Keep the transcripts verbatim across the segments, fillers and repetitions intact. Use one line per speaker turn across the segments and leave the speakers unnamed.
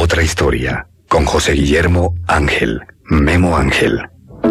otra historia, con José Guillermo Ángel, Memo Ángel.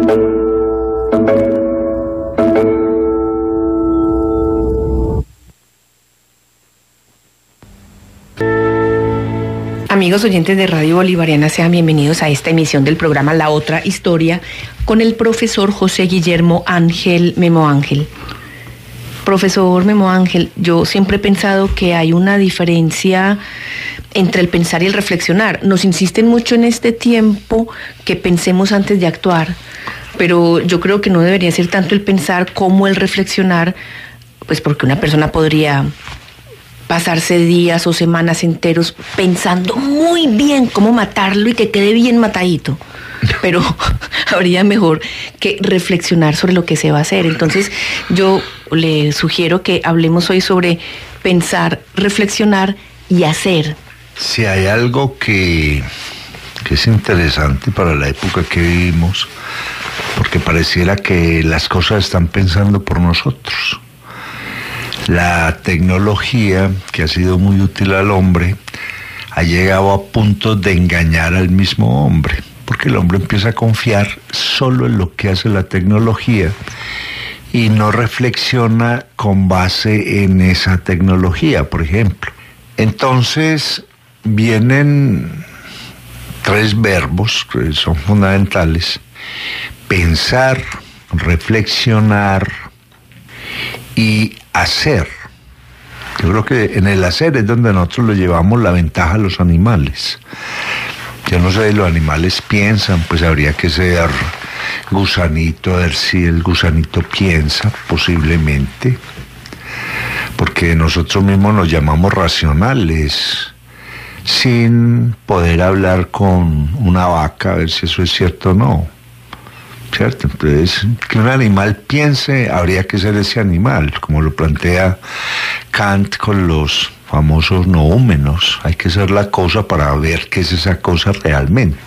Amigos oyentes de Radio Bolivariana, sean bienvenidos a esta emisión del programa La Otra Historia con el profesor José Guillermo Ángel, Memo Ángel. Profesor Memo Ángel, yo siempre he pensado que hay una diferencia entre el pensar y el reflexionar. Nos insisten mucho en este tiempo que pensemos antes de actuar, pero yo creo que no debería ser tanto el pensar como el reflexionar, pues porque una persona podría pasarse días o semanas enteros pensando muy bien cómo matarlo y que quede bien matadito. Pero habría mejor que reflexionar sobre lo que se va a hacer. Entonces yo le sugiero que hablemos hoy sobre pensar, reflexionar y hacer.
Si hay algo que, que es interesante para la época que vivimos, porque pareciera que las cosas están pensando por nosotros. La tecnología, que ha sido muy útil al hombre, ha llegado a punto de engañar al mismo hombre, porque el hombre empieza a confiar solo en lo que hace la tecnología y no reflexiona con base en esa tecnología, por ejemplo. Entonces vienen tres verbos que son fundamentales: pensar, reflexionar y hacer. Yo creo que en el hacer es donde nosotros le llevamos la ventaja a los animales. Yo no sé si los animales piensan, pues habría que ser gusanito, a ver si el gusanito piensa, posiblemente, porque nosotros mismos nos llamamos racionales, sin poder hablar con una vaca, a ver si eso es cierto o no. ¿Cierto? Entonces, que un animal piense, habría que ser ese animal, como lo plantea Kant con los famosos noúmenos. Hay que ser la cosa para ver qué es esa cosa realmente.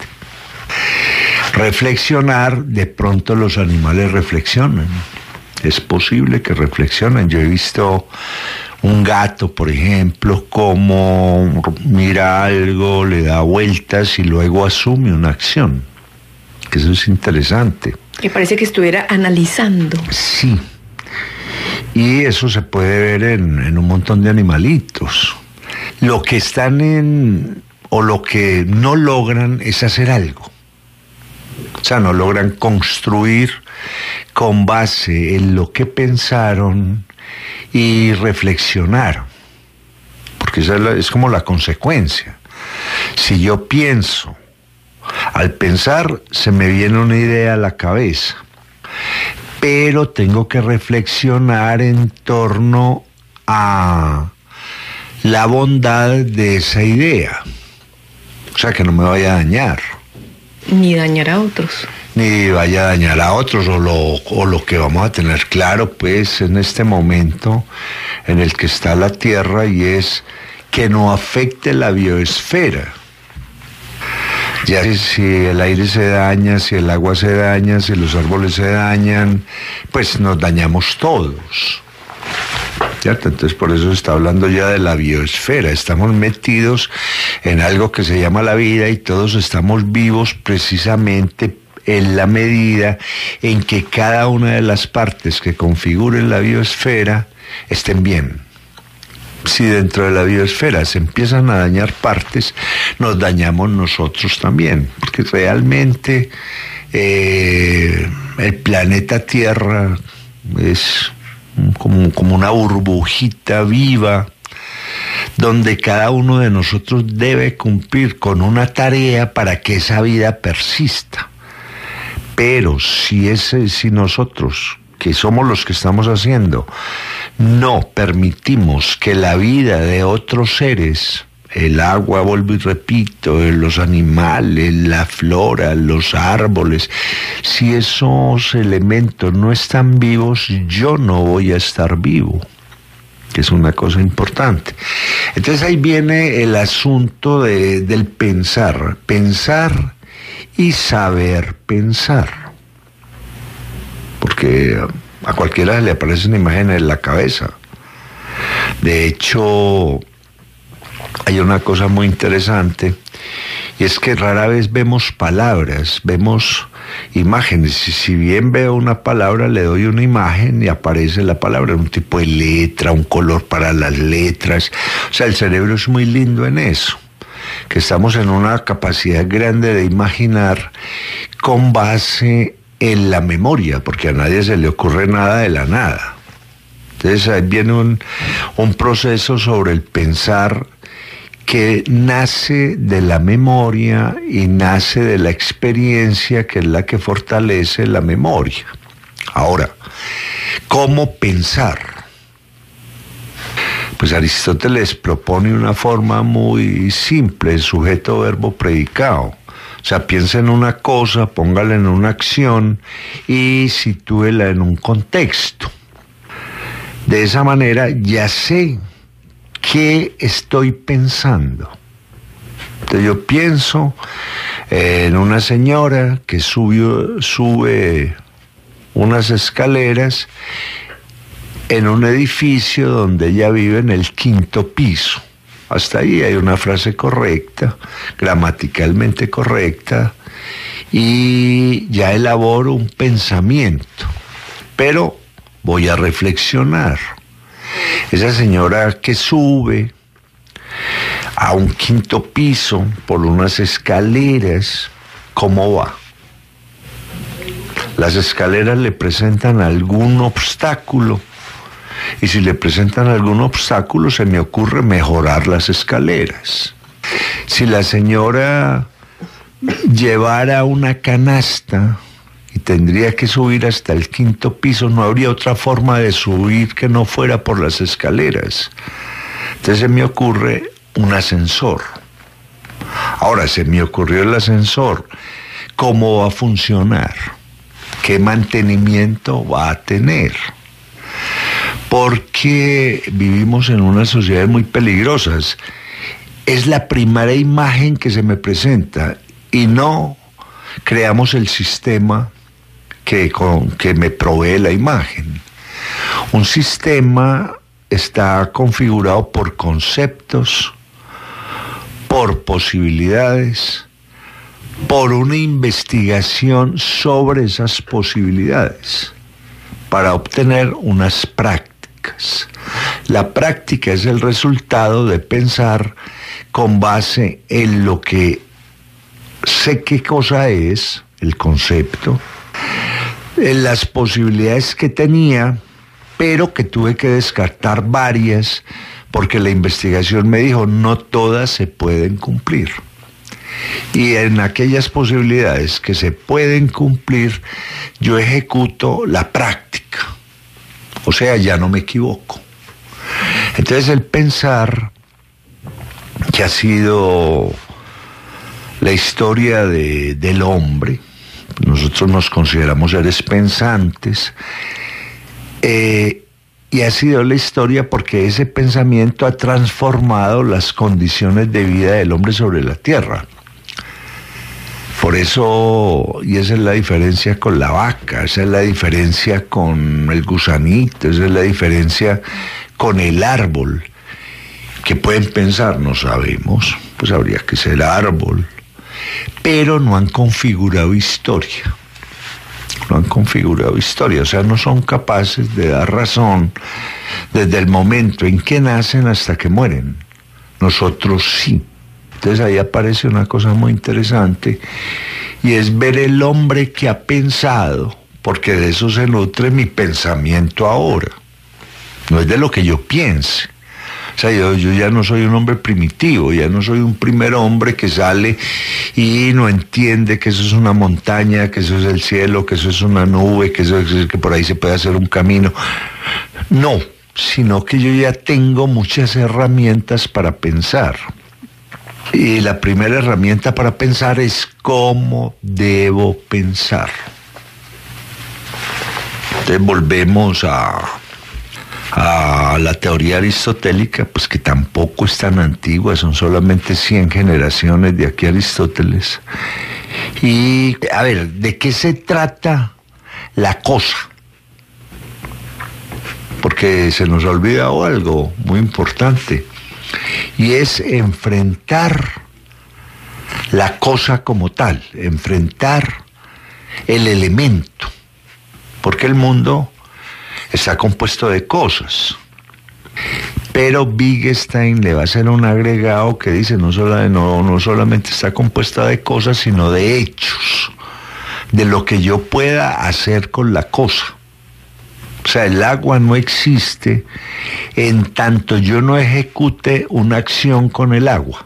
Reflexionar, de pronto los animales reflexionan. Es posible que reflexionen. Yo he visto un gato, por ejemplo, como mira algo, le da vueltas y luego asume una acción. Que eso es interesante.
Que parece que estuviera analizando.
Sí. Y eso se puede ver en, en un montón de animalitos. Lo que están en, o lo que no logran es hacer algo. O sea, no logran construir con base en lo que pensaron y reflexionar. Porque esa es, la, es como la consecuencia. Si yo pienso, al pensar se me viene una idea a la cabeza, pero tengo que reflexionar en torno a la bondad de esa idea. O sea, que no me vaya a dañar.
Ni dañar a otros.
Ni vaya a dañar a otros, o lo, o lo que vamos a tener claro, pues, en este momento en el que está la Tierra, y es que no afecte la bioesfera. Ya si el aire se daña, si el agua se daña, si los árboles se dañan, pues nos dañamos todos. ¿Cierto? Entonces por eso se está hablando ya de la bioesfera. Estamos metidos en algo que se llama la vida y todos estamos vivos precisamente en la medida en que cada una de las partes que configuren la biosfera estén bien. Si dentro de la biosfera se empiezan a dañar partes, nos dañamos nosotros también, porque realmente eh, el planeta Tierra es como, como una burbujita viva, donde cada uno de nosotros debe cumplir con una tarea para que esa vida persista. Pero si, ese, si nosotros, que somos los que estamos haciendo, no permitimos que la vida de otros seres, el agua, vuelvo y repito, los animales, la flora, los árboles, si esos elementos no están vivos, yo no voy a estar vivo, que es una cosa importante. Entonces ahí viene el asunto de, del pensar, pensar y saber pensar. Porque a cualquiera le aparecen imágenes en la cabeza. De hecho, hay una cosa muy interesante, Y es que rara vez vemos palabras, vemos imágenes. Y si bien veo una palabra, le doy una imagen y aparece la palabra, un tipo de letra, un color para las letras. O sea, el cerebro es muy lindo en eso, que estamos en una capacidad grande de imaginar con base en la memoria, porque a nadie se le ocurre nada de la nada. Entonces ahí viene un, un proceso sobre el pensar que nace de la memoria y nace de la experiencia, que es la que fortalece la memoria. Ahora, ¿cómo pensar? Pues Aristóteles propone una forma muy simple, sujeto, verbo, predicado. O sea, piensa en una cosa, póngala en una acción y sitúela en un contexto. De esa manera ya sé qué estoy pensando. Entonces yo pienso en una señora que subió, sube unas escaleras en un edificio donde ella vive en el quinto piso. Hasta ahí hay una frase correcta, gramaticalmente correcta, y ya elaboro un pensamiento. Pero voy a reflexionar. Esa señora que sube a un quinto piso por unas escaleras, ¿cómo va? Las escaleras le presentan algún obstáculo, y si le presentan algún obstáculo, se me ocurre mejorar las escaleras. Si la señora llevara una canasta y tendría que subir hasta el quinto piso, no habría otra forma de subir que no fuera por las escaleras. Entonces se me ocurre un ascensor. Ahora, se me ocurrió el ascensor. ¿Cómo va a funcionar? ¿Qué mantenimiento va a tener? Porque vivimos en unas sociedades muy peligrosas. Es la primera imagen que se me presenta y no creamos el sistema que, con, que me provee la imagen. Un sistema está configurado por conceptos, por posibilidades, por una investigación sobre esas posibilidades, para obtener unas prácticas. La práctica es el resultado de pensar con base en lo que sé qué cosa es, el concepto, en las posibilidades que tenía, pero que tuve que descartar varias, porque la investigación me dijo, no todas se pueden cumplir. Y en aquellas posibilidades que se pueden cumplir, yo ejecuto la práctica. O sea, ya no me equivoco. Entonces el pensar, que ha sido la historia de, del hombre, nosotros nos consideramos seres pensantes, eh, y ha sido la historia porque ese pensamiento ha transformado las condiciones de vida del hombre sobre la tierra. Por eso, y esa es la diferencia con la vaca, esa es la diferencia con el gusanito, esa es la diferencia con el árbol. ¿Qué pueden pensar? No sabemos, pues habría que ser árbol. Pero no han configurado historia. No han configurado historia, o sea, no son capaces de dar razón desde el momento en que nacen hasta que mueren. Nosotros sí. Entonces ahí aparece una cosa muy interesante, y es ver el hombre que ha pensado, porque de eso se nutre mi pensamiento ahora. No es de lo que yo piense. O sea, yo, yo ya no soy un hombre primitivo, ya no soy un primer hombre que sale y no entiende que eso es una montaña, que eso es el cielo, que eso es una nube, que, eso es, que por ahí se puede hacer un camino. No, sino que yo ya tengo muchas herramientas para pensar. Y la primera herramienta para pensar es cómo debo pensar. Entonces volvemos a, a la teoría aristotélica, pues que tampoco es tan antigua, son solamente cien generaciones de aquí a Aristóteles. Y, a ver, ¿de qué se trata la cosa? Porque se nos ha olvidado algo muy importante, y es enfrentar la cosa como tal, enfrentar el elemento, porque el mundo está compuesto de cosas. Pero Wittgenstein le va a hacer un agregado que dice no, solo, no, no solamente está compuesta de cosas, sino de hechos, de lo que yo pueda hacer con la cosa. O sea, el agua no existe en tanto yo no ejecute una acción con el agua.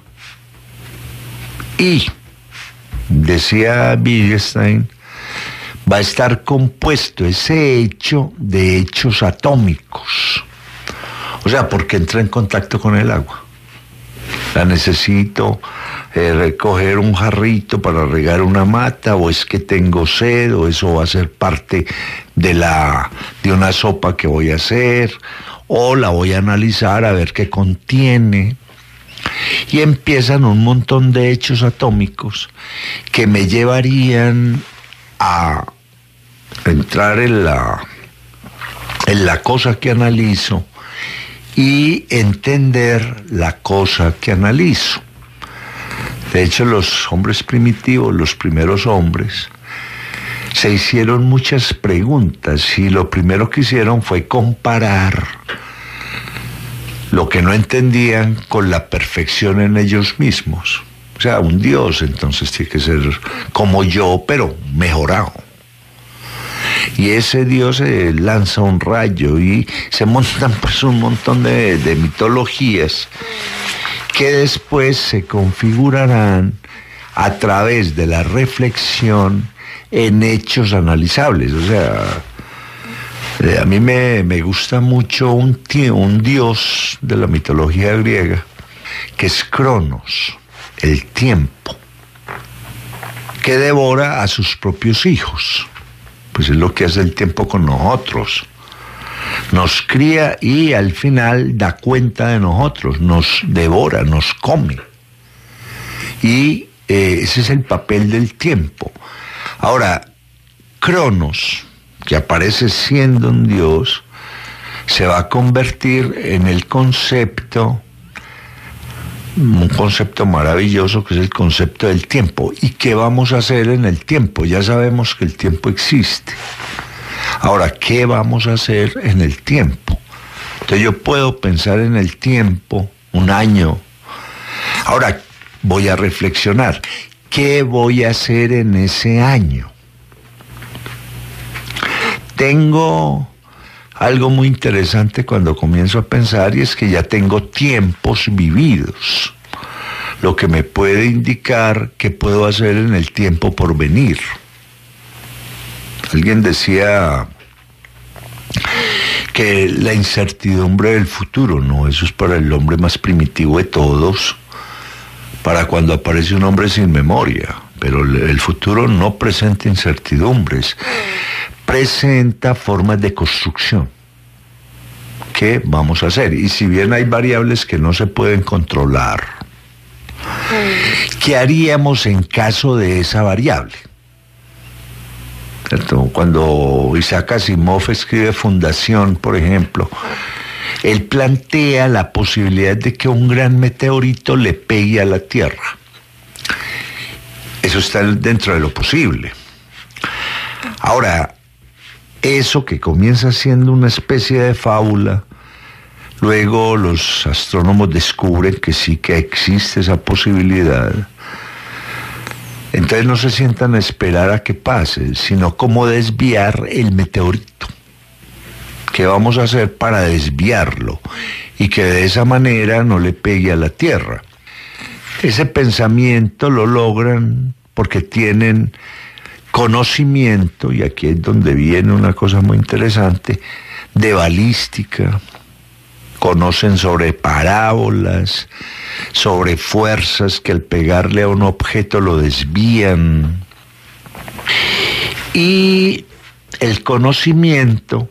Y, decía Wittgenstein, va a estar compuesto ese hecho de hechos atómicos. O sea, porque entra en contacto con el agua. La necesito eh, recoger un jarrito para regar una mata, o es que tengo sed, o eso va a ser parte de, la, de una sopa que voy a hacer, o la voy a analizar a ver qué contiene. Y empiezan un montón de hechos atómicos que me llevarían a entrar en la, en la cosa que analizo y entender la cosa que analizo. De hecho, los hombres primitivos, los primeros hombres, se hicieron muchas preguntas y lo primero que hicieron fue comparar lo que no entendían con la perfección en ellos mismos. O sea, un Dios entonces tiene que ser como yo, pero mejorado. Y ese Dios eh, lanza un rayo y se montan pues un montón de, de mitologías que después se configurarán a través de la reflexión en hechos analizables. O sea, eh, a mí me, me gusta mucho un, tío, un dios de la mitología griega que es Cronos, el tiempo, que devora a sus propios hijos. Pues es lo que hace el tiempo con nosotros. Nos cría y al final da cuenta de nosotros, nos devora, nos come. Y eh, ese es el papel del tiempo. Ahora, Cronos, que aparece siendo un dios, se va a convertir en el concepto, un concepto maravilloso que es el concepto del tiempo. ¿Y qué vamos a hacer en el tiempo? Ya sabemos que el tiempo existe. Ahora, ¿qué vamos a hacer en el tiempo? Entonces yo puedo pensar en el tiempo, un año. Ahora voy a reflexionar, ¿qué voy a hacer en ese año? Tengo algo muy interesante cuando comienzo a pensar, y es que ya tengo tiempos vividos, lo que me puede indicar qué puedo hacer en el tiempo por venir. Alguien decía que la incertidumbre del futuro, no, eso es para el hombre más primitivo de todos, para cuando aparece un hombre sin memoria, pero el futuro no presenta incertidumbres, presenta formas de construcción. ¿Qué vamos a hacer? Y si bien hay variables que no se pueden controlar, ¿qué haríamos en caso de esa variable? ¿Cierto? Cuando Isaac Asimov escribe Fundación, por ejemplo, él plantea la posibilidad de que un gran meteorito le pegue a la Tierra. Eso está dentro de lo posible. Ahora, eso que comienza siendo una especie de fábula, luego los astrónomos descubren que sí que existe esa posibilidad. Entonces no se sientan a esperar a que pase, sino cómo desviar el meteorito. ¿Qué vamos a hacer para desviarlo? Y que de esa manera no le pegue a la Tierra. Ese pensamiento lo logran porque tienen conocimiento, y aquí es donde viene una cosa muy interesante, de balística. Conocen sobre parábolas, sobre fuerzas que al pegarle a un objeto lo desvían. Y el conocimiento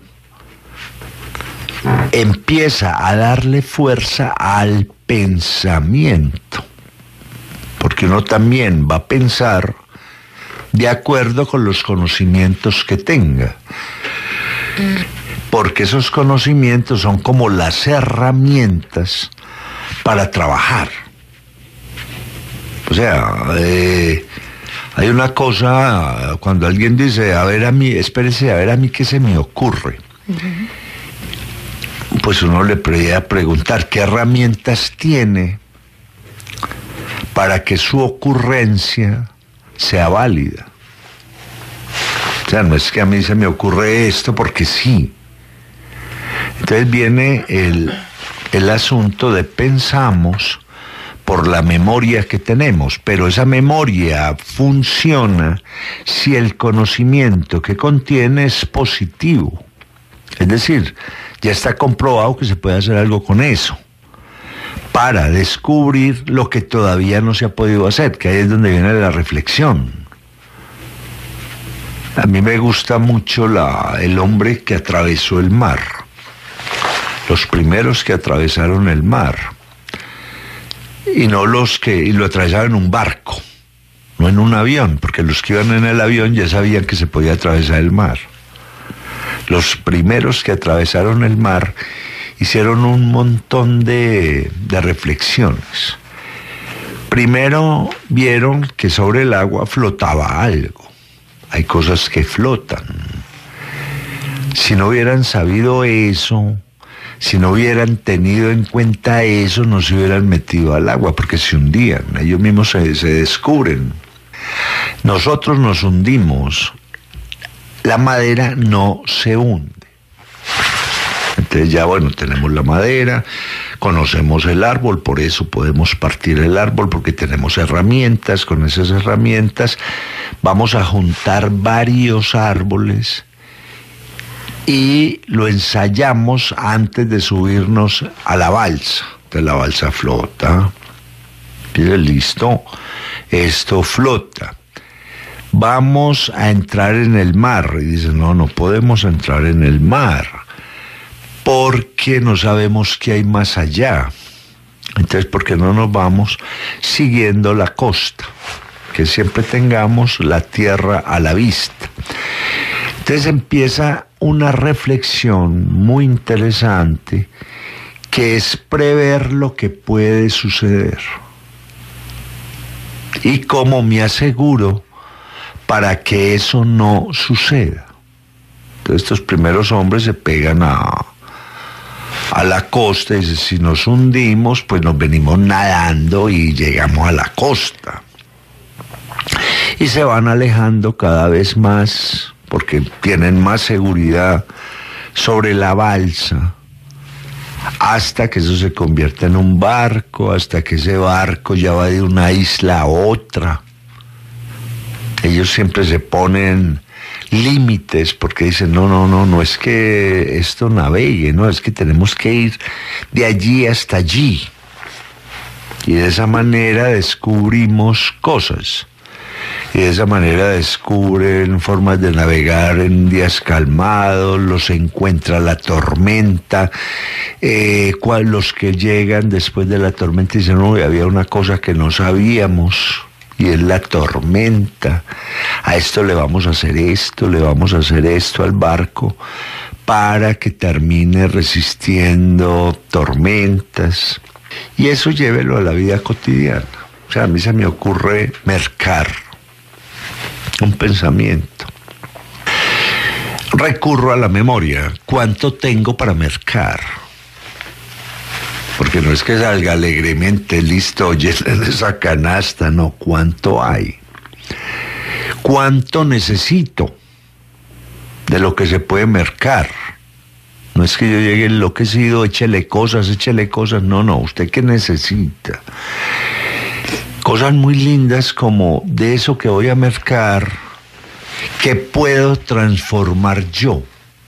empieza a darle fuerza al pensamiento, porque uno también va a pensar de acuerdo con los conocimientos que tenga, porque esos conocimientos son como las herramientas para trabajar. O sea, eh, hay una cosa, cuando alguien dice, a ver a mí, espérese, a ver a mí qué se me ocurre. Uh-huh. Pues uno le podría preguntar qué herramientas tiene para que su ocurrencia sea válida. O sea, no es que a mí se me ocurre esto porque sí. Entonces viene el, el asunto de pensamos por la memoria que tenemos, pero esa memoria funciona si el conocimiento que contiene es positivo. Es decir, ya está comprobado que se puede hacer algo con eso para descubrir lo que todavía no se ha podido hacer, que ahí es donde viene la reflexión. A mí me gusta mucho la, el hombre que atravesó el mar, los primeros que atravesaron el mar, y no los que y lo atravesaron en un barco, no en un avión, porque los que iban en el avión ya sabían que se podía atravesar el mar. Los primeros que atravesaron el mar hicieron un montón de, de reflexiones. Primero vieron que sobre el agua flotaba algo. Hay cosas que flotan. Si no hubieran sabido eso, si no hubieran tenido en cuenta eso, no se hubieran metido al agua, porque se hundían, ellos mismos se, se descubren. Nosotros nos hundimos, la madera no se hunde. Entonces ya, bueno, tenemos la madera, conocemos el árbol, por eso podemos partir el árbol, porque tenemos herramientas. Con esas herramientas vamos a juntar varios árboles y lo ensayamos antes de subirnos a la balsa. Entonces la balsa flota. Y listo, esto flota. Vamos a entrar en el mar. Y dicen, no, no podemos entrar en el mar, porque no sabemos qué hay más allá. Entonces, ¿por qué no nos vamos siguiendo la costa? Que siempre tengamos la tierra a la vista. Entonces empieza una reflexión muy interesante, que es prever lo que puede suceder. Y cómo me aseguro para que eso no suceda. Entonces estos primeros hombres se pegan a, a la costa y dicen, si nos hundimos, pues nos venimos nadando y llegamos a la costa. Y se van alejando cada vez más, porque tienen más seguridad sobre la balsa, hasta que eso se convierte en un barco, hasta que ese barco ya va de una isla a otra. Ellos siempre se ponen límites, porque dicen, no, no, no, no es que esto navegue, no, es que tenemos que ir de allí hasta allí. Y de esa manera descubrimos cosas. Y de esa manera descubren formas de navegar en días calmados, los encuentra la tormenta, eh, cual, los que llegan después de la tormenta dicen, no, había una cosa que no sabíamos, y es la tormenta. A esto le vamos a hacer esto, le vamos a hacer esto al barco, para que termine resistiendo tormentas. Y eso llévelo a la vida cotidiana. O sea, a mí se me ocurre mercar un pensamiento. Recurro a la memoria. ¿Cuánto tengo para mercar? Porque no es que salga alegremente, listo, llenen esa canasta, no, ¿cuánto hay? ¿Cuánto necesito de lo que se puede mercar? No es que yo llegue enloquecido, échele cosas, échele cosas, no, no, ¿usted qué necesita? Cosas muy lindas como de eso que voy a mercar, que puedo transformar yo.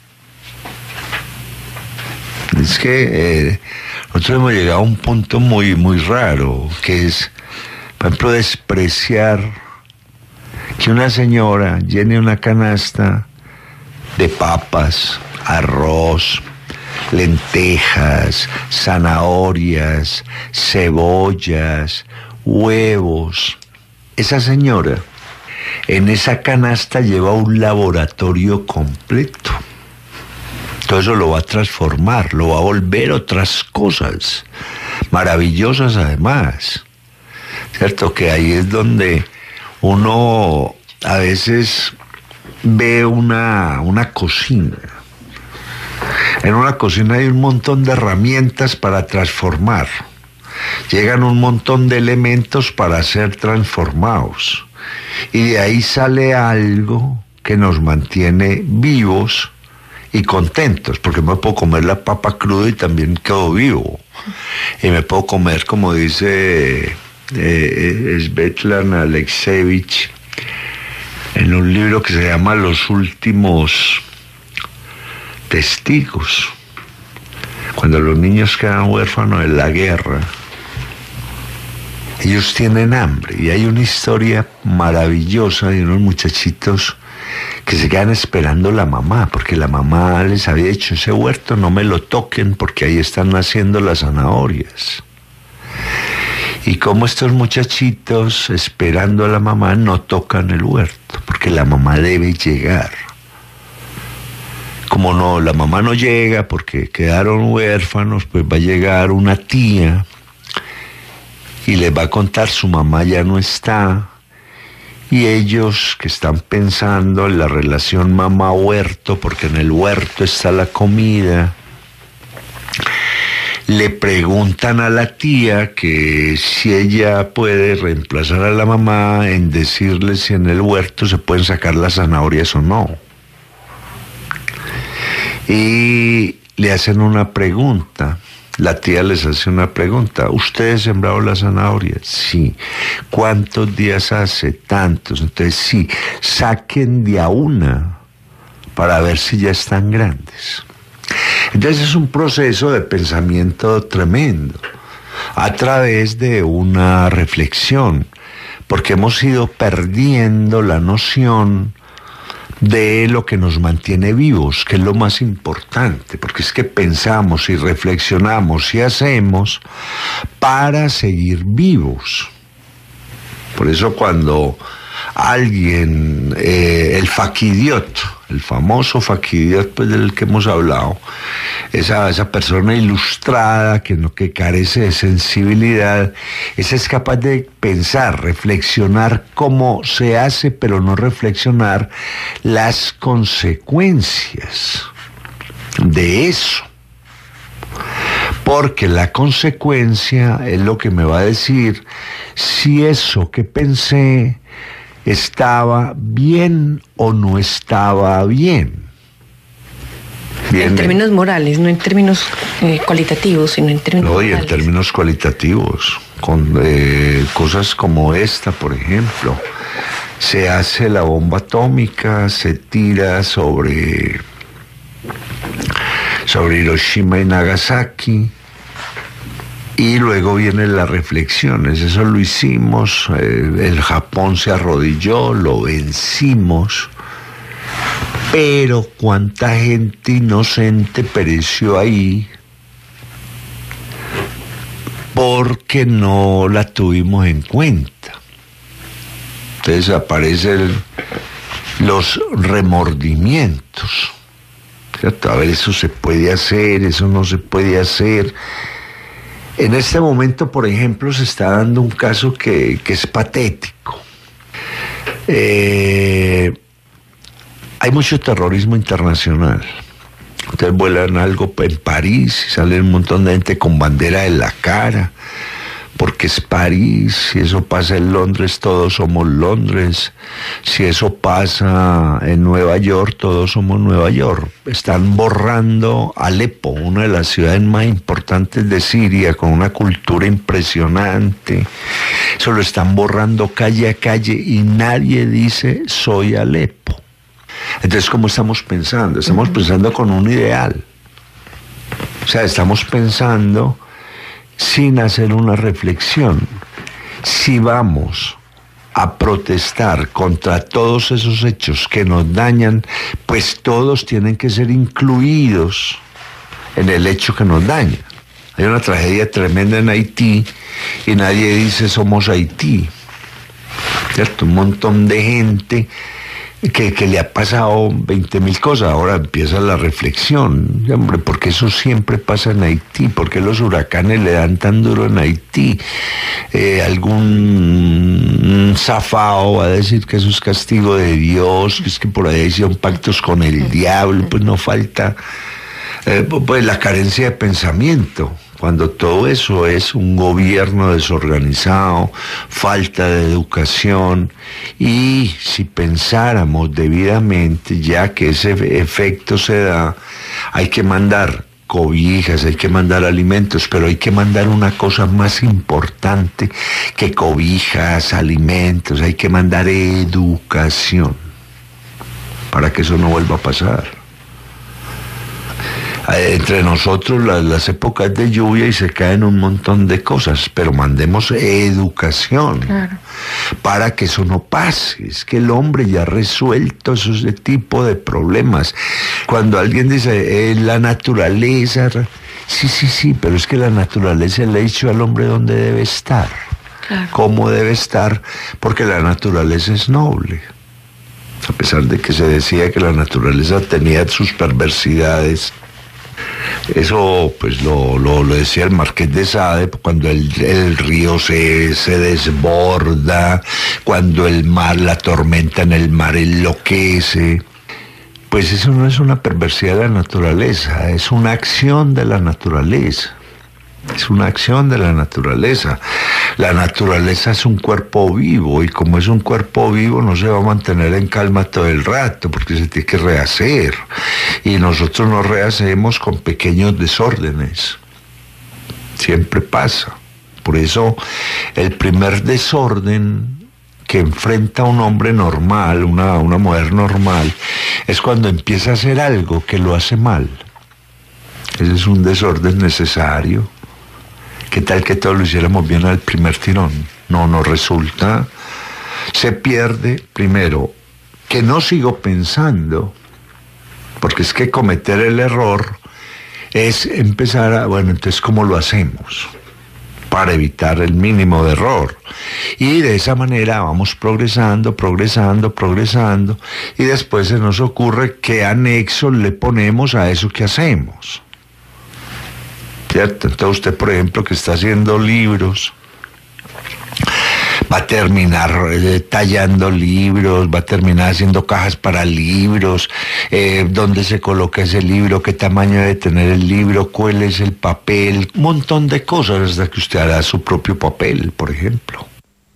Es que eh, nosotros hemos llegado a un punto muy, muy raro, que es, por ejemplo, despreciar que una señora llene una canasta de papas, arroz, lentejas, zanahorias, cebollas, huevos. Esa señora en esa canasta lleva un laboratorio completo. Todo eso lo va a transformar, lo va a volver otras cosas maravillosas además. ¿cierto? Que ahí es donde uno a veces ve una, una cocina. En una cocina hay un montón de herramientas para transformar. Llegan un montón de elementos para ser transformados. Y de ahí sale algo que nos mantiene vivos y contentos, porque me puedo comer la papa cruda y también quedo vivo. Y me puedo comer, como dice eh, Svetlana Alexievich, en un libro que se llama Los últimos testigos, cuando los niños quedan huérfanos en la guerra, ellos tienen hambre, y hay una historia maravillosa de unos muchachitos que se quedan esperando la mamá, porque la mamá les había dicho: ese huerto no me lo toquen porque ahí están naciendo las zanahorias. Y como estos muchachitos, esperando a la mamá, no tocan el huerto, porque la mamá debe llegar. Como no, la mamá no llega porque quedaron huérfanos, pues va a llegar una tía y les va a contar: su mamá ya no está. Y ellos, que están pensando en la relación mamá-huerto, porque en el huerto está la comida, le preguntan a la tía que si ella puede reemplazar a la mamá en decirle si en el huerto se pueden sacar las zanahorias o no. Y le hacen una pregunta. La tía les hace una pregunta: ¿ustedes sembraron las zanahorias? Sí. ¿Cuántos días hace? Tantos. Entonces sí, saquen de a una para ver si ya están grandes. Entonces es un proceso de pensamiento tremendo, a través de una reflexión, porque hemos ido perdiendo la noción de lo que nos mantiene vivos, que es lo más importante, porque es que pensamos y reflexionamos y hacemos para seguir vivos. Por eso cuando alguien, eh, el faquidiot, el famoso faquidiot, pues, del que hemos hablado, esa, esa persona ilustrada que, no, que carece de sensibilidad, esa es capaz de pensar, reflexionar cómo se hace, pero no reflexionar las consecuencias de eso. Porque la consecuencia es lo que me va a decir si eso que pensé estaba bien o no estaba bien. Bien,
en términos morales, no en términos eh, cualitativos, sino en términos
no,
morales.
Y en términos cualitativos, con eh, cosas como esta, por ejemplo. Se hace la bomba atómica, se tira sobre, sobre Hiroshima y Nagasaki, y luego vienen las reflexiones. Eso lo hicimos, eh, el Japón se arrodilló, lo vencimos, pero cuánta gente inocente pereció ahí porque no la tuvimos en cuenta. Entonces aparecen los remordimientos, ¿cierto? A ver, eso se puede hacer, eso no se puede hacer. En este momento, por ejemplo, se está dando un caso que, que es patético. Eh, hay mucho terrorismo internacional. Entonces vuelan algo en París y sale un montón de gente con bandera en la cara, porque es París. Si eso pasa en Londres, todos somos Londres. Si eso pasa en Nueva York, todos somos Nueva York. Están borrando Alepo, una de las ciudades más importantes de Siria, con una cultura impresionante. Eso lo están borrando calle a calle y nadie dice soy Alepo. Entonces, ¿cómo estamos pensando? Estamos pensando con un ideal. O sea, estamos pensando sin hacer una reflexión. Si vamos a protestar contra todos esos hechos que nos dañan, pues todos tienen que ser incluidos en el hecho que nos daña. Hay una tragedia tremenda en Haití y nadie dice somos Haití, ¿cierto? Un montón de gente que, que le ha pasado veinte mil cosas. Ahora empieza la reflexión, hombre, porque eso siempre pasa en Haití, porque los huracanes le dan tan duro en Haití. Eh, algún zafao va a decir que eso es castigo de Dios, que es que por ahí hicieron pactos con el diablo, pues no falta eh, pues la carencia de pensamiento. Cuando todo eso es un gobierno desorganizado, falta de educación, y si pensáramos debidamente, ya que ese efecto se da, hay que mandar cobijas, hay que mandar alimentos, pero hay que mandar una cosa más importante que cobijas, alimentos, hay que mandar educación, para que eso no vuelva a pasar. Entre nosotros las, las épocas de lluvia y se caen un montón de cosas, pero mandemos educación, claro, para que eso no pase. Es que el hombre ya ha resuelto ese tipo de problemas. Cuando alguien dice, eh, la naturaleza, sí, sí, sí, pero es que la naturaleza le ha dicho al hombre dónde debe estar, claro, cómo debe estar, porque la naturaleza es noble. A pesar de que se decía que la naturaleza tenía sus perversidades, eso pues lo, lo, lo decía el Marqués de Sade, cuando el, el río se, se desborda, cuando el mar, la tormenta en el mar enloquece. Pues eso no es una perversidad de la naturaleza, es una acción de la naturaleza. Es una acción de la naturaleza. La naturaleza es un cuerpo vivo, y como es un cuerpo vivo no se va a mantener en calma todo el rato, porque se tiene que rehacer. Y nosotros nos rehacemos con pequeños desórdenes. Siempre pasa. Por eso el primer desorden que enfrenta un hombre normal, una, una mujer normal, es cuando empieza a hacer algo que lo hace mal. Ese es un desorden necesario. ¿Qué tal que todos lo hiciéramos bien al primer tirón? No, no resulta. Se pierde, primero, que no sigo pensando, porque es que cometer el error es empezar a, bueno, entonces ¿cómo lo hacemos? Para evitar el mínimo de error. Y de esa manera vamos progresando, progresando, progresando, y después se nos ocurre qué anexo le ponemos a eso que hacemos. ¿Cierto? Entonces usted, por ejemplo, que está haciendo libros, va a terminar eh, tallando libros, va a terminar haciendo cajas para libros, eh, dónde se coloca ese libro, qué tamaño debe tener el libro, cuál es el papel, un montón de cosas, hasta que usted hará su propio papel, por ejemplo.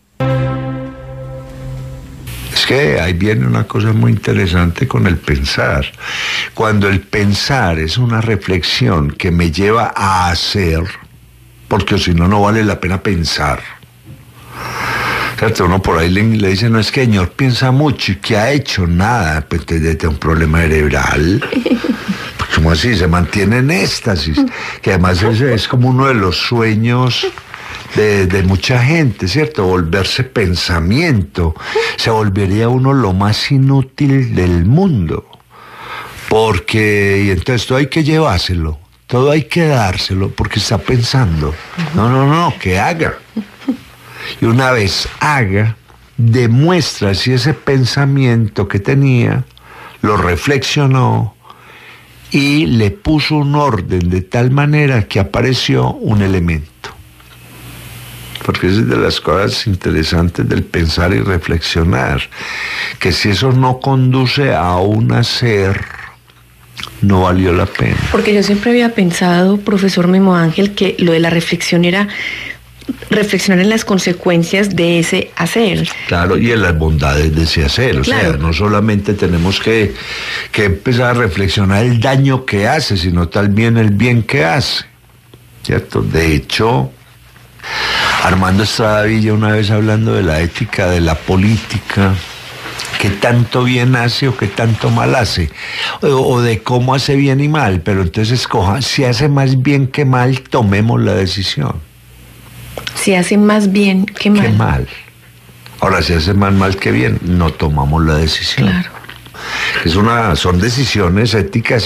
Es que ahí viene una cosa muy interesante con el pensar. Cuando el pensar es una reflexión que me lleva a hacer, porque si no, no vale la pena pensar. ¿Cierto? Uno por ahí le, le dice, no, es que el señor piensa mucho, ¿y qué ha hecho? Nada, pues tiene un problema cerebral. ¿Cómo así? Se mantiene en éxtasis, que además es, es como uno de los sueños De, de mucha gente, ¿cierto? Volverse pensamiento. Se volvería uno lo más inútil del mundo. Porque, y entonces todo hay que llevárselo, todo hay que dárselo, porque está pensando. No, no, no, que haga. Y una vez haga, demuestra si ese pensamiento que tenía lo reflexionó y le puso un orden de tal manera que apareció un elemento. Porque es de las cosas interesantes del pensar y reflexionar, que si eso no conduce a un hacer, no valió la pena.
Porque yo siempre había pensado, profesor Memo Ángel, que lo de la reflexión era reflexionar en las consecuencias de ese hacer.
Claro, y en las bondades de ese hacer. O claro. sea, no solamente tenemos que, que empezar a reflexionar el daño que hace, sino también el bien que hace, ¿cierto? De hecho, Armando Estrada Villa, una vez hablando de la ética de la política, qué tanto bien hace o qué tanto mal hace, o, o de cómo hace bien y mal, pero entonces escoja, si hace más bien que mal, tomemos la decisión.
Si hace más bien que mal.
Que mal. Ahora, si hace más mal que bien, no tomamos la decisión.
Claro.
Es una, son decisiones éticas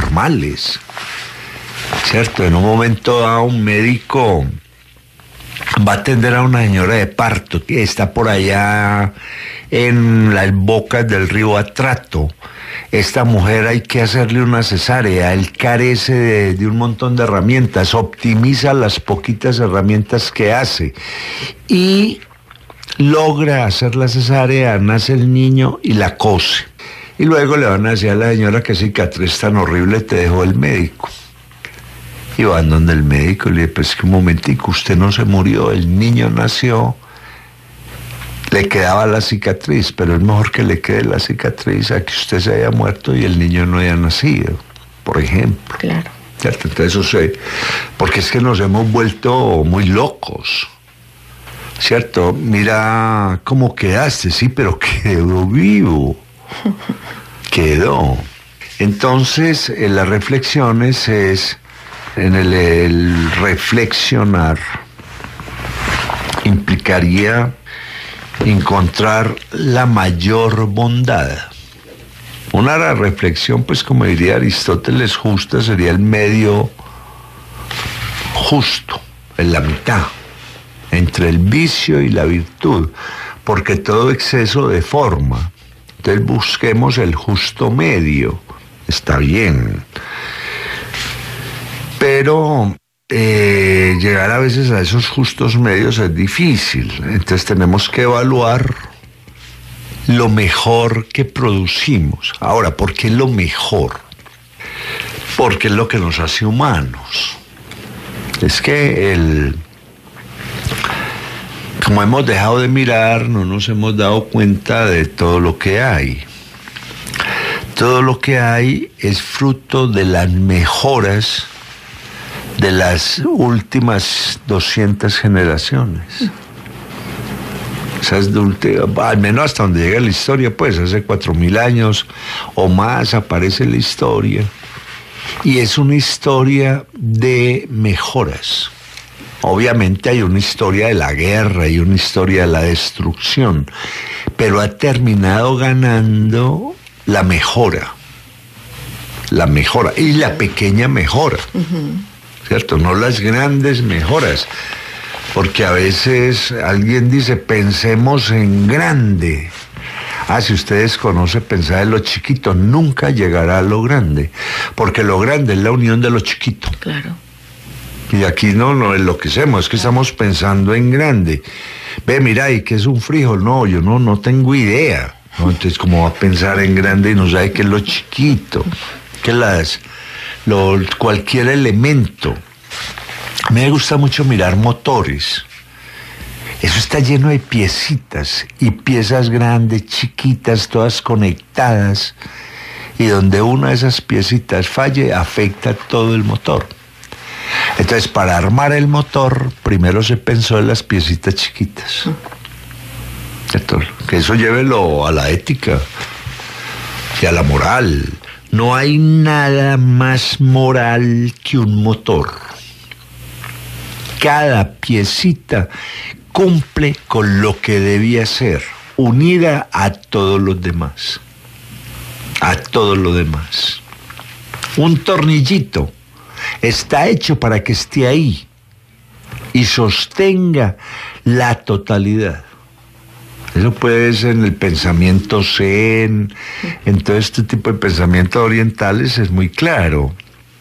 normales, ¿cierto? En un momento dado, un médico va a atender a una señora de parto que está por allá en las bocas del río Atrato. Esta mujer hay que hacerle una cesárea, él carece de, de un montón de herramientas, optimiza las poquitas herramientas que hace y logra hacer la cesárea, nace el niño y la cose. Y luego le van a decir a la señora que cicatriz tan horrible te dejó el médico. Y van donde el médico y le dice, pues que un momentico, usted no se murió, el niño nació, le quedaba la cicatriz, pero es mejor que le quede la cicatriz a que usted se haya muerto y el niño no haya nacido, por ejemplo.
Claro.
¿Cierto? Entonces eso se... Porque es que nos hemos vuelto muy locos, ¿cierto? Mira cómo quedaste, sí, pero quedó vivo, quedó. Entonces, en las reflexiones es... En el, el reflexionar implicaría encontrar la mayor bondad. Una reflexión, pues como diría Aristóteles, justa sería el medio justo, en la mitad, entre el vicio y la virtud, porque todo exceso deforma. Entonces busquemos el justo medio, está bien. Pero eh, llegar a veces a esos justos medios es difícil. Entonces tenemos que evaluar lo mejor que producimos. Ahora, ¿por qué lo mejor? Porque es lo que nos hace humanos. Es que el, como hemos dejado de mirar, no nos hemos dado cuenta de todo lo que hay. Todo lo que hay es fruto de las mejoras de las últimas doscientas generaciones. Esas últimas, al menos hasta donde llega la historia, pues hace cuatro mil años o más aparece la historia. Y es una historia de mejoras. Obviamente hay una historia de la guerra y una historia de la destrucción, pero ha terminado ganando la mejora. La mejora y la pequeña mejora. Uh-huh. ¿Cierto? No las grandes mejoras, porque a veces alguien dice, pensemos en grande. Ah, si ustedes conocen pensar en lo chiquito, nunca llegará a lo grande, porque lo grande es la unión de lo chiquito.
Claro.
Y aquí no nos enloquecemos, es que estamos pensando en grande. Ve, mira, ¿y qué es un frijol? No, yo no, no tengo idea. ¿No? Entonces, ¿cómo va a pensar en grande y no sabe qué es lo chiquito? ¿Qué las... Lo, cualquier elemento. Me gusta mucho mirar motores. Eso está lleno de piecitas y piezas grandes, chiquitas, todas conectadas, y donde una de esas piecitas falle, afecta todo el motor. Entonces, para armar el motor, primero se pensó en las piecitas chiquitas. ¿Cierto? Que eso llévelo a la ética y a la moral. No hay nada más moral que un motor. Cada piecita cumple con lo que debía ser, unida a todos los demás. A todo lo demás. Un tornillito está hecho para que esté ahí y sostenga la totalidad. Eso puede ser en el pensamiento zen, en todo este tipo de pensamientos orientales es muy claro.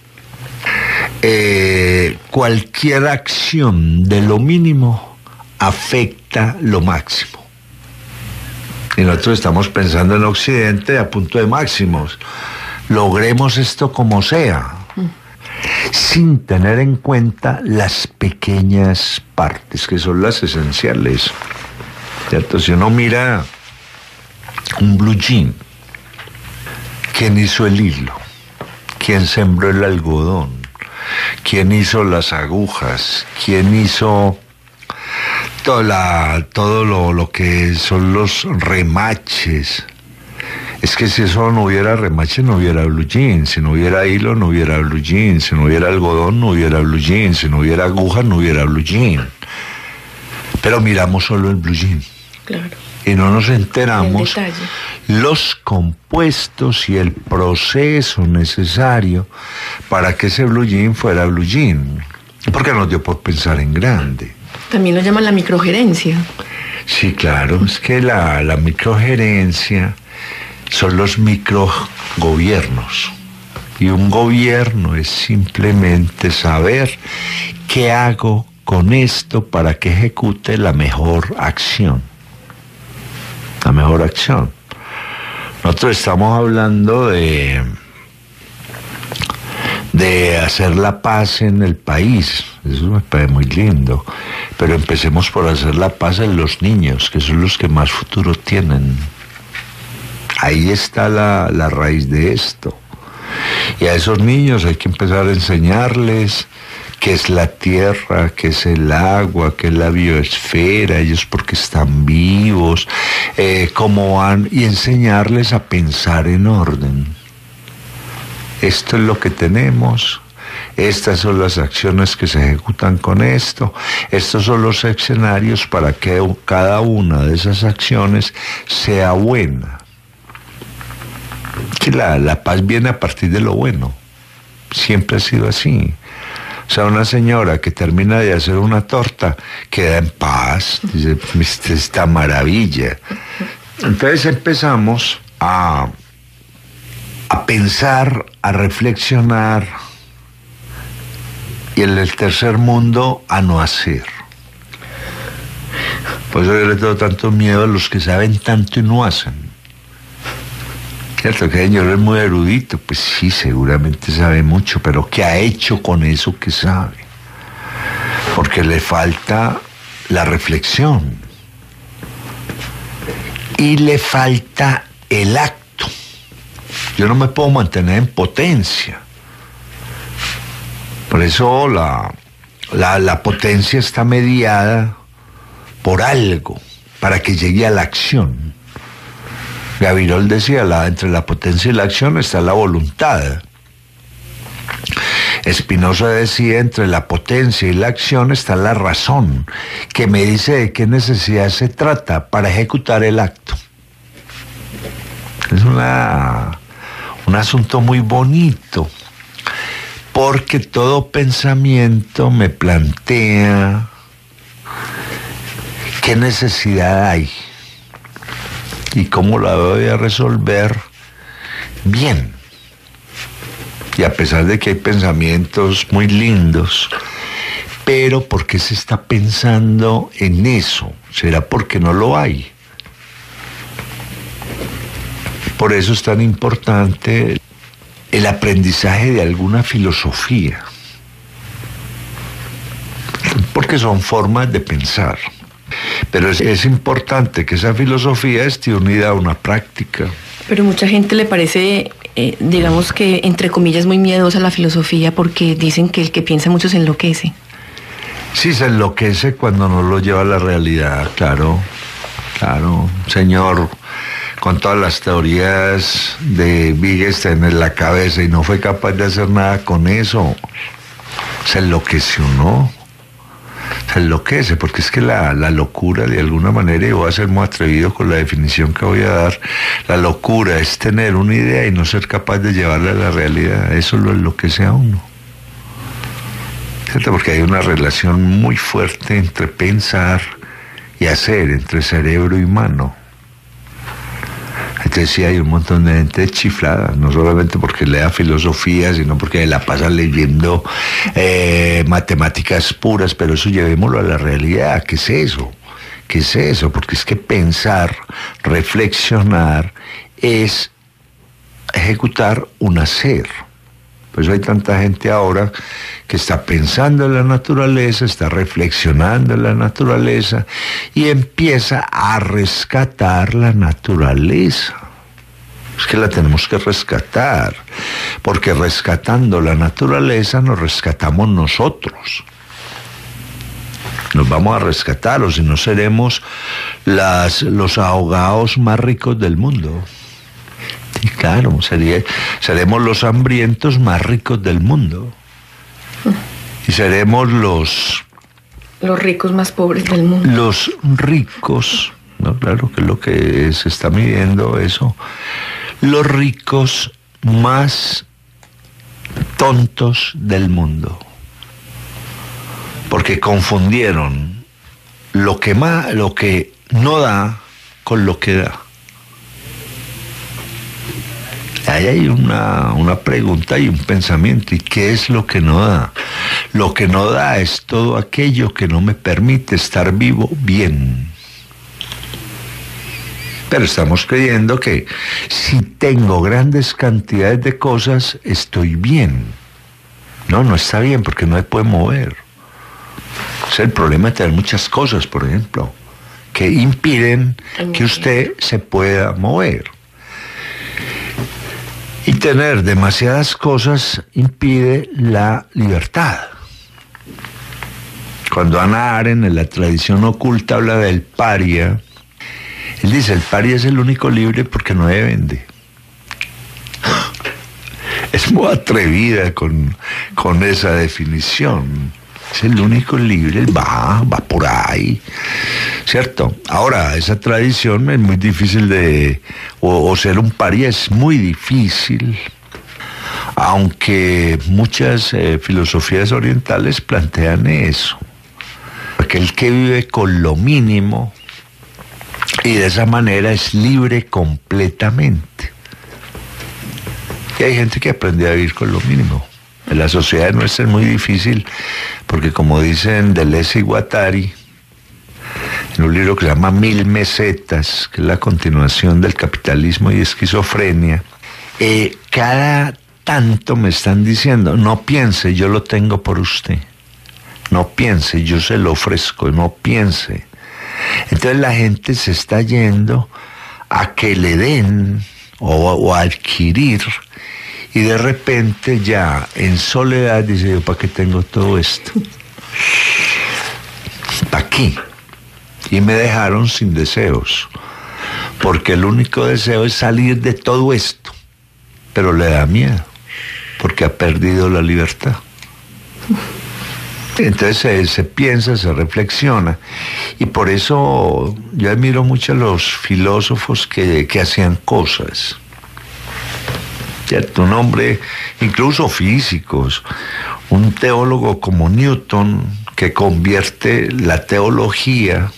Eh, cualquier acción de lo mínimo afecta lo máximo. Y nosotros estamos pensando en Occidente a punto de máximos. Logremos esto como sea, sin tener en cuenta las pequeñas partes, que son las esenciales. ¿Cierto? Si uno mira un blue jean, ¿quién hizo el hilo? ¿Quién sembró el algodón? ¿Quién hizo las agujas? ¿Quién hizo toda la, todo lo, lo que son los remaches? Es que si eso no hubiera remache, no hubiera blue jean. Si no hubiera hilo, no hubiera blue jean. Si no hubiera algodón, no hubiera blue jean. Si no hubiera agujas, no hubiera blue jean. Pero miramos solo el blue jean. Claro. Y no nos enteramos los compuestos y el proceso necesario para que ese blue jean fuera blue jean. Porque nos dio por pensar en grande.
También lo llaman la microgerencia.
Sí, claro, es que la, la microgerencia son los microgobiernos. Y un gobierno es simplemente saber qué hago con esto para que ejecute la mejor acción. La mejor acción. Nosotros estamos hablando de, de hacer la paz en el país. Eso me parece muy lindo. Pero empecemos por hacer la paz en los niños, que son los que más futuro tienen. Ahí está la, la raíz de esto. Y a esos niños hay que empezar a enseñarles qué es la tierra, qué es el agua, qué es la biosfera, ellos porque están vivos, eh, cómo van, y enseñarles a pensar en orden. Esto es lo que tenemos, estas son las acciones que se ejecutan con esto, estos son los escenarios para que cada una de esas acciones sea buena. Que la, la paz viene a partir de lo bueno, siempre ha sido así. O sea, una señora que termina de hacer una torta queda en paz, dice, esta maravilla. Entonces empezamos a, a pensar, a reflexionar, y en el tercer mundo a no hacer. Por eso yo le tengo tanto miedo a los que saben tanto y no hacen. Cierto que el señor es muy erudito, pues sí, seguramente sabe mucho, pero ¿qué ha hecho con eso que sabe? Porque le falta la reflexión y le falta el acto. Yo no me puedo mantener en potencia. Por eso la, la, la potencia está mediada por algo, para que llegue a la acción. Gavirol decía, la, entre la potencia y la acción está la voluntad. Spinoza decía, entre la potencia y la acción está la razón, que me dice de qué necesidad se trata para ejecutar el acto. Es una, un asunto muy bonito, porque todo pensamiento me plantea qué necesidad hay y cómo la voy a resolver bien. Y a pesar de que hay pensamientos muy lindos, pero ¿por qué se está pensando en eso? ¿Será porque no lo hay? Por eso es tan importante el aprendizaje de alguna filosofía, porque son formas de pensar. Pero es, es importante que esa filosofía esté unida a una práctica.
Pero mucha gente le parece, eh, digamos que, entre comillas, muy miedosa la filosofía, porque dicen que el que piensa mucho se enloquece.
Sí, se enloquece cuando no lo lleva a la realidad, claro, claro. Señor, con todas las teorías de Wittgenstein en la cabeza y no fue capaz de hacer nada con eso, se enloqueció, ¿no? Se enloquece, porque es que la, la locura, de alguna manera, y voy a ser muy atrevido con la definición que voy a dar, la locura es tener una idea y no ser capaz de llevarla a la realidad. Eso lo enloquece a uno, ¿cierto? Porque hay una relación muy fuerte entre pensar y hacer, entre cerebro y mano. Entonces sí hay un montón de gente chiflada, no solamente porque lea filosofía, sino porque la pasa leyendo eh, matemáticas puras, pero eso llevémoslo a la realidad. ¿Qué es eso? ¿Qué es eso? Porque es que pensar, reflexionar, es ejecutar un hacer. Por eso hay tanta gente ahora que está pensando en la naturaleza, está reflexionando en la naturaleza y empieza a rescatar la naturaleza. Es que la tenemos que rescatar, porque rescatando la naturaleza nos rescatamos nosotros. Nos vamos a rescatar, o si no seremos las, los ahogados más ricos del mundo. Y claro, sería, seremos los hambrientos más ricos del mundo. Y seremos los...
Los ricos más pobres del mundo.
Los ricos, ¿no? Claro que es lo que se está midiendo eso. Los ricos más tontos del mundo. Porque confundieron lo que más, lo que no da con lo que da. Ahí hay una, una pregunta y un pensamiento. ¿Y qué es lo que no da? Lo que no da es todo aquello que no me permite estar vivo bien. Pero estamos creyendo que si tengo grandes cantidades de cosas, estoy bien. No, no está bien porque no se puede mover. Es el problema de tener muchas cosas, por ejemplo, que impiden que usted se pueda mover. Y tener demasiadas cosas impide la libertad. Cuando Hannah Arendt en la tradición oculta habla del paria, él dice, el paria es el único libre porque no se vende. Es muy atrevida con, con esa definición. Es el único libre, él va, va por ahí, ¿cierto? Ahora, esa tradición es muy difícil de, o, o ser un paria es muy difícil, aunque muchas eh, filosofías orientales plantean eso. Aquel que vive con lo mínimo y de esa manera es libre completamente. Y hay gente que aprende a vivir con lo mínimo. En la sociedad nuestra es muy difícil porque, como dicen Deleuze y Guattari, en un libro que se llama Mil Mesetas, que es la continuación del Capitalismo y Esquizofrenia, eh, cada tanto me están diciendo, no piense, yo lo tengo por usted. No piense, yo se lo ofrezco, no piense. Entonces la gente se está yendo a que le den o, o a adquirir. Y de repente ya en soledad dice yo, ¿para qué tengo todo esto? ¿Para qué? Y me dejaron sin deseos, porque el único deseo es salir de todo esto, pero le da miedo, porque ha perdido la libertad. Entonces se, se piensa, se reflexiona, y por eso yo admiro mucho a los filósofos que, que hacían cosas. ¿Cierto? Un hombre, incluso físicos, un teólogo como Newton, que convierte la teología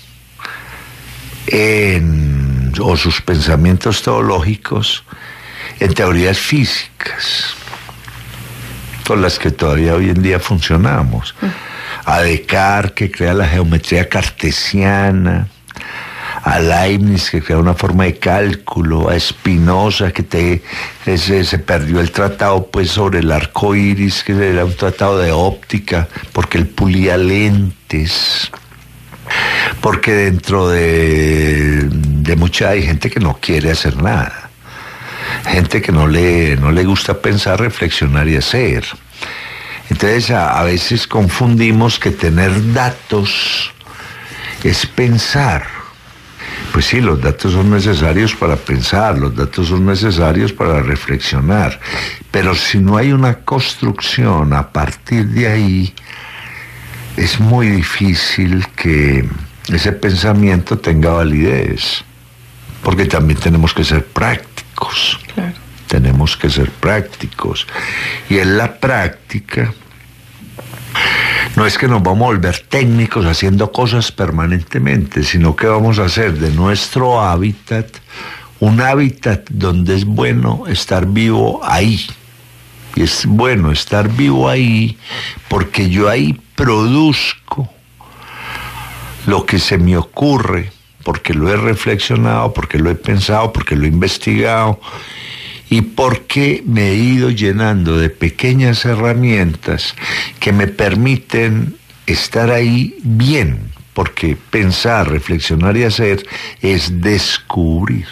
en, o sus pensamientos teológicos en teorías físicas, con las que todavía hoy en día funcionamos. A Descartes, que crea la geometría cartesiana, a Leibniz, que crea una forma de cálculo, a Spinoza, que te, ese, se perdió el tratado pues sobre el arco iris, que era un tratado de óptica, porque él pulía lentes, porque dentro de, de mucha hay gente que no quiere hacer nada, gente que no le, no le gusta pensar, reflexionar y hacer. Entonces a, a veces confundimos que tener datos es pensar. Pues sí, los datos son necesarios para pensar, los datos son necesarios para reflexionar, pero si no hay una construcción a partir de ahí, es muy difícil que ese pensamiento tenga validez, porque también tenemos que ser prácticos. Claro. Tenemos que ser prácticos. Y en la práctica no es que nos vamos a volver técnicos haciendo cosas permanentemente, sino que vamos a hacer de nuestro hábitat un hábitat donde es bueno estar vivo ahí. Y es bueno estar vivo ahí porque yo ahí produzco lo que se me ocurre, porque lo he reflexionado, porque lo he pensado, porque lo he investigado, y porque me he ido llenando de pequeñas herramientas que me permiten estar ahí bien, porque pensar, reflexionar y hacer es descubrir,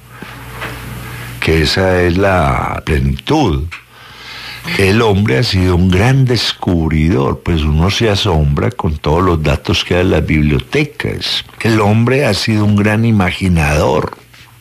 que esa es la plenitud. El hombre ha sido un gran descubridor, pues uno se asombra con todos los datos que hay en las bibliotecas. El hombre ha sido un gran imaginador.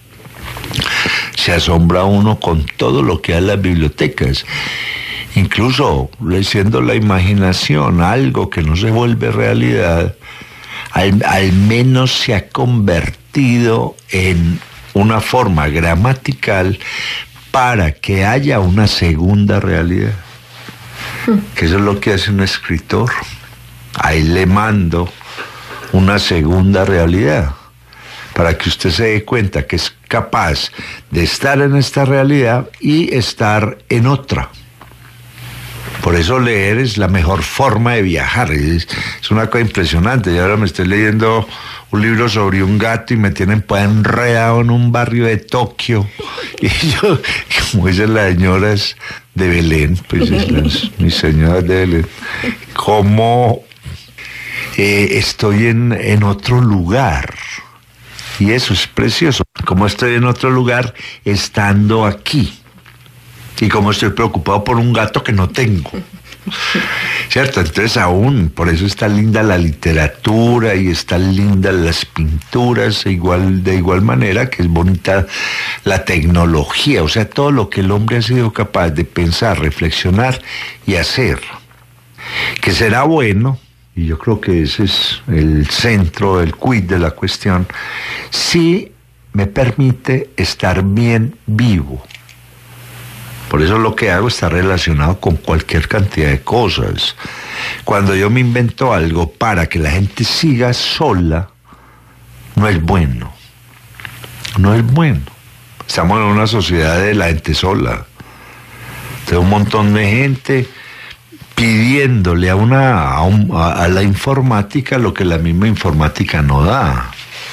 Se asombra uno con todo lo que hay en las bibliotecas. Incluso siendo la imaginación algo que no se vuelve realidad, al, al menos se ha convertido en una forma gramatical para que haya una segunda realidad. Que eso es lo que hace un escritor. Ahí le mando una segunda realidad, para que usted se dé cuenta que es capaz de estar en esta realidad y estar en otra. Por eso leer es la mejor forma de viajar, es, es una cosa impresionante. Yo ahora me estoy leyendo un libro sobre un gato y me tienen pues enredado en un barrio de Tokio, y yo, como dicen las señoras de Belén, pues las, mis señoras de Belén, como eh, estoy en, en otro lugar. Y eso es precioso, como estoy en otro lugar estando aquí. Y como estoy preocupado por un gato que no tengo. ¿Cierto? Entonces aún, por eso está linda la literatura y están lindas las pinturas, igual, de igual manera que es bonita la tecnología. O sea, todo lo que el hombre ha sido capaz de pensar, reflexionar y hacer. Que será bueno, y yo creo que ese es el centro, el quid de la cuestión, si me permite estar bien vivo. Por eso lo que hago está relacionado con cualquier cantidad de cosas. Cuando yo me invento algo para que la gente siga sola, no es bueno. No es bueno. Estamos en una sociedad de la gente sola. Tengo un montón de gente pidiéndole a, una, a, un, a, a la informática lo que la misma informática no da.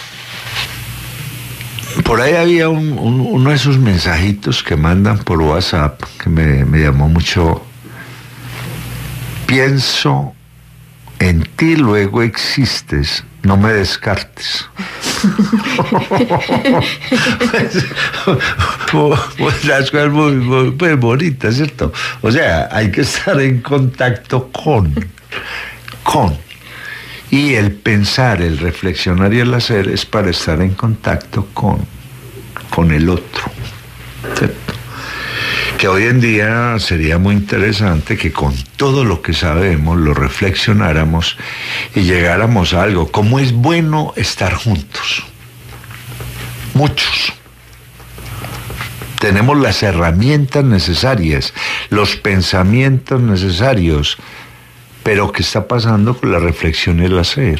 Por ahí había un, un, uno de esos mensajitos que mandan por WhatsApp que me, me llamó mucho. Pienso en ti, luego existes, no me descartes. Las cosas muy, muy, muy bonitas, ¿cierto? O sea, hay que estar en contacto con, con. Y el pensar, el reflexionar y el hacer es para estar en contacto con, con el otro, ¿cierto? Que hoy en día sería muy interesante que con todo lo que sabemos lo reflexionáramos y llegáramos a algo. ¿Cómo es bueno estar juntos? Muchos. Tenemos las herramientas necesarias, los pensamientos necesarios. Pero ¿qué está pasando con la reflexión y el hacer?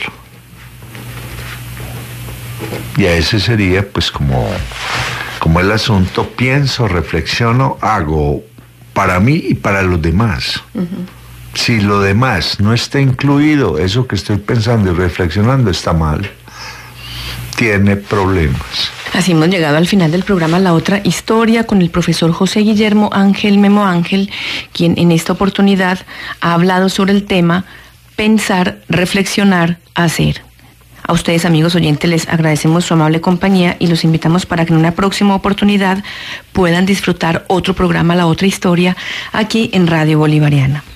Y a ese sería pues como, como el asunto, pienso, reflexiono, hago para mí y para los demás. Uh-huh. Si lo demás no está incluido, eso que estoy pensando y reflexionando está mal. Tiene problemas.
Así hemos llegado al final del programa La Otra Historia con el profesor José Guillermo Ángel Memo Ángel, quien en esta oportunidad ha hablado sobre el tema pensar, reflexionar, hacer. A ustedes, amigos oyentes, les agradecemos su amable compañía y los invitamos para que en una próxima oportunidad puedan disfrutar otro programa La Otra Historia aquí en Radio Bolivariana.